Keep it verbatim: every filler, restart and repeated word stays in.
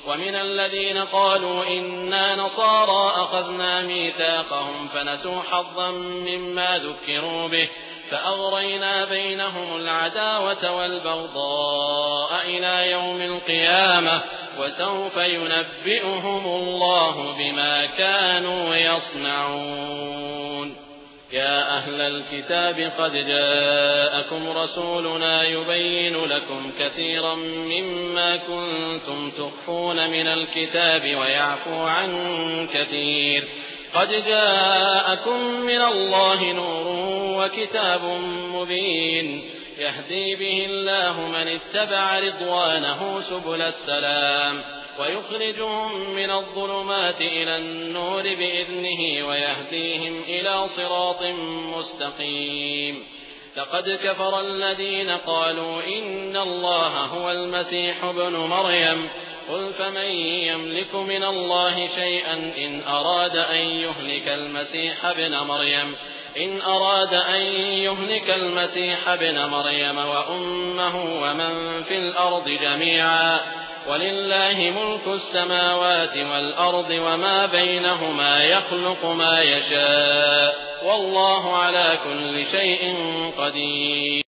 ومن الذين قالوا إنا نصارى أخذنا ميثاقهم فنسوا حظا مما ذكروا به فأغرينا بينهم العداوة والبغضاء إلى يوم القيامة وسوف ينبئهم الله بما كانوا يصنعون. يا أهل الكتاب قد جاءكم رسولنا يبين لكم كثيرا مما كنتم تخفون من الكتاب ويعفو عن كثير قد جاءكم من الله نور وكتاب مبين يهدي به الله من اتبع رضوانه سبل السلام ويخرجهم من الظلمات إلى النور بإذنه ويهديهم إلى صراط مستقيم. لقد كفر الذين قالوا إن الله هو المسيح ابن مريم قل فمن يملك من الله شيئا إن أراد أن يهلك المسيح ابن مريم إن أراد أن يهلك المسيح ابن مريم وأمه ومن في الأرض جميعا ولله ملك السماوات والأرض وما بينهما يخلق ما يشاء والله على كل شيء قدير.